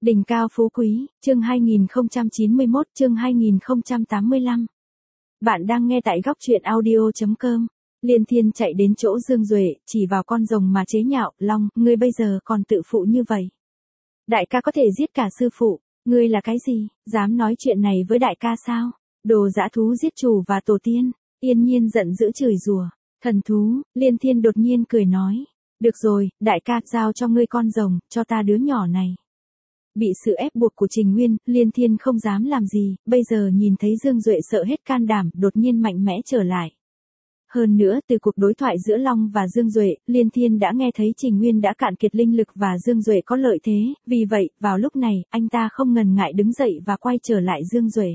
Đỉnh cao phú quý, chương 2091, chương 2085. Bạn đang nghe tại góc truyện audio.com. Liên Thiên chạy đến chỗ Dương Duệ, chỉ vào con rồng mà chế nhạo, Long, ngươi bây giờ còn tự phụ như vậy. Đại ca có thể giết cả sư phụ, ngươi là cái gì, dám nói chuyện này với đại ca sao? Đồ dã thú giết chủ và tổ tiên. Yên Nhiên giận dữ chửi rủa. Thần thú, Liên Thiên đột nhiên cười nói. Được rồi, đại ca, giao cho ngươi con rồng, cho ta đứa nhỏ này. Bị sự ép buộc của Trình Nguyên, Liên Thiên không dám làm gì, bây giờ nhìn thấy Dương Duệ sợ hết can đảm, đột nhiên mạnh mẽ trở lại. Hơn nữa, từ cuộc đối thoại giữa Long và Dương Duệ, Liên Thiên đã nghe thấy Trình Nguyên đã cạn kiệt linh lực và Dương Duệ có lợi thế, vì vậy, vào lúc này, anh ta không ngần ngại đứng dậy và quay trở lại Dương Duệ.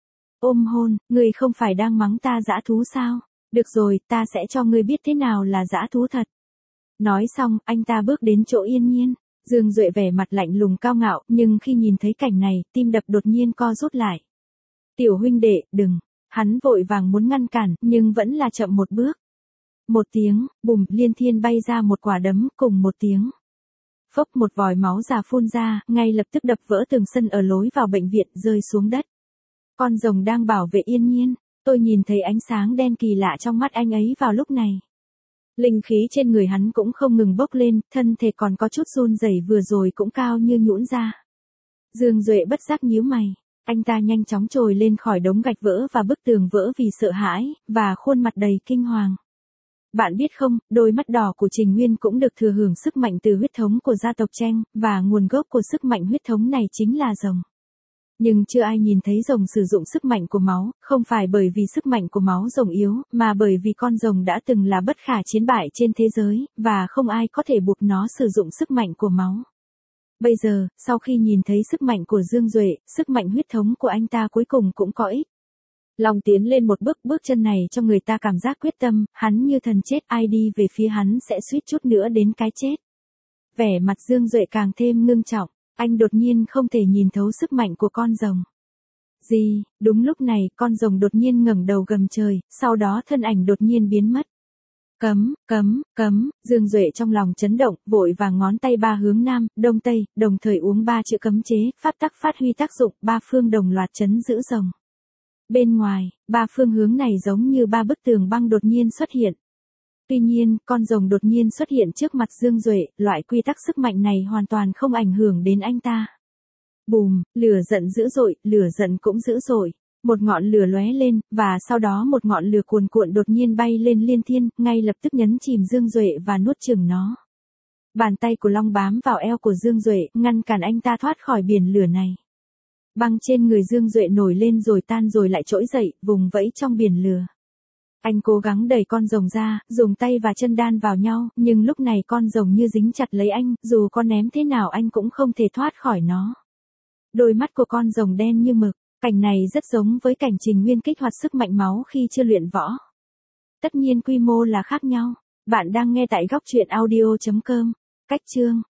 Ôm hôn, ngươi không phải đang mắng ta dã thú sao? Được rồi, ta sẽ cho ngươi biết thế nào là dã thú thật. Nói xong, anh ta bước đến chỗ Yên Nhiên. Dương Duệ vẻ mặt lạnh lùng cao ngạo, nhưng khi nhìn thấy cảnh này, tim đập đột nhiên co rút lại. Tiểu huynh đệ, đừng. Hắn vội vàng muốn ngăn cản, nhưng vẫn là chậm một bước. Một tiếng, bùm, Liên Thiên bay ra một quả đấm, cùng một tiếng. Phốc, một vòi máu già phun ra, ngay lập tức đập vỡ tường sân ở lối vào bệnh viện, rơi xuống đất. Con rồng đang bảo vệ Yên Nhiên, tôi nhìn thấy ánh sáng đen kỳ lạ trong mắt anh ấy vào lúc này. Linh khí trên người hắn cũng không ngừng bốc lên, thân thể còn có chút run rẩy, vừa rồi cũng cao như nhũn ra. Dương Duệ bất giác nhíu mày, anh ta nhanh chóng trồi lên khỏi đống gạch vỡ và bức tường vỡ vì sợ hãi, và khuôn mặt đầy kinh hoàng. Bạn biết không, đôi mắt đỏ của Trình Nguyên cũng được thừa hưởng sức mạnh từ huyết thống của gia tộc Tranh, và nguồn gốc của sức mạnh huyết thống này chính là rồng. Nhưng chưa ai nhìn thấy rồng sử dụng sức mạnh của máu, không phải bởi vì sức mạnh của máu rồng yếu, mà bởi vì con rồng đã từng là bất khả chiến bại trên thế giới, và không ai có thể buộc nó sử dụng sức mạnh của máu. Bây giờ, sau khi nhìn thấy sức mạnh của Dương Duệ, sức mạnh huyết thống của anh ta cuối cùng cũng có ích. Long tiến lên một bước chân này cho người ta cảm giác quyết tâm, hắn như thần chết, ai đi về phía hắn sẽ suýt chút nữa đến cái chết. Vẻ mặt Dương Duệ càng thêm ngưng trọng. Anh đột nhiên không thể nhìn thấu sức mạnh của con rồng. Gì, đúng lúc này, con rồng đột nhiên ngẩng đầu gầm trời, sau đó thân ảnh đột nhiên biến mất. Cấm, Dương Duệ trong lòng chấn động, vội vàng ngón tay ba hướng nam, đông tây, đồng thời uống ba chữ cấm chế, pháp tắc phát huy tác dụng, ba phương đồng loạt chấn giữ rồng. Bên ngoài, ba phương hướng này giống như ba bức tường băng đột nhiên xuất hiện. Tuy nhiên, con rồng đột nhiên xuất hiện trước mặt Dương Duệ, loại quy tắc sức mạnh này hoàn toàn không ảnh hưởng đến anh ta. Bùm, lửa giận dữ dội, lửa giận cũng dữ dội. Một ngọn lửa lóe lên, và sau đó một ngọn lửa cuồn cuộn đột nhiên bay lên Liên Thiên, ngay lập tức nhấn chìm Dương Duệ và nuốt chửng nó. Bàn tay của Long bám vào eo của Dương Duệ, ngăn cản anh ta thoát khỏi biển lửa này. Băng trên người Dương Duệ nổi lên rồi tan rồi lại trỗi dậy, vùng vẫy trong biển lửa. Anh cố gắng đẩy con rồng ra, dùng tay và chân đan vào nhau, nhưng lúc này con rồng như dính chặt lấy anh, dù có ném thế nào anh cũng không thể thoát khỏi nó. Đôi mắt của con rồng đen như mực, cảnh này rất giống với cảnh Trình Nguyên kích hoạt sức mạnh máu khi chưa luyện võ. Tất nhiên quy mô là khác nhau. Bạn đang nghe tại góc truyện audio.com. Cách chương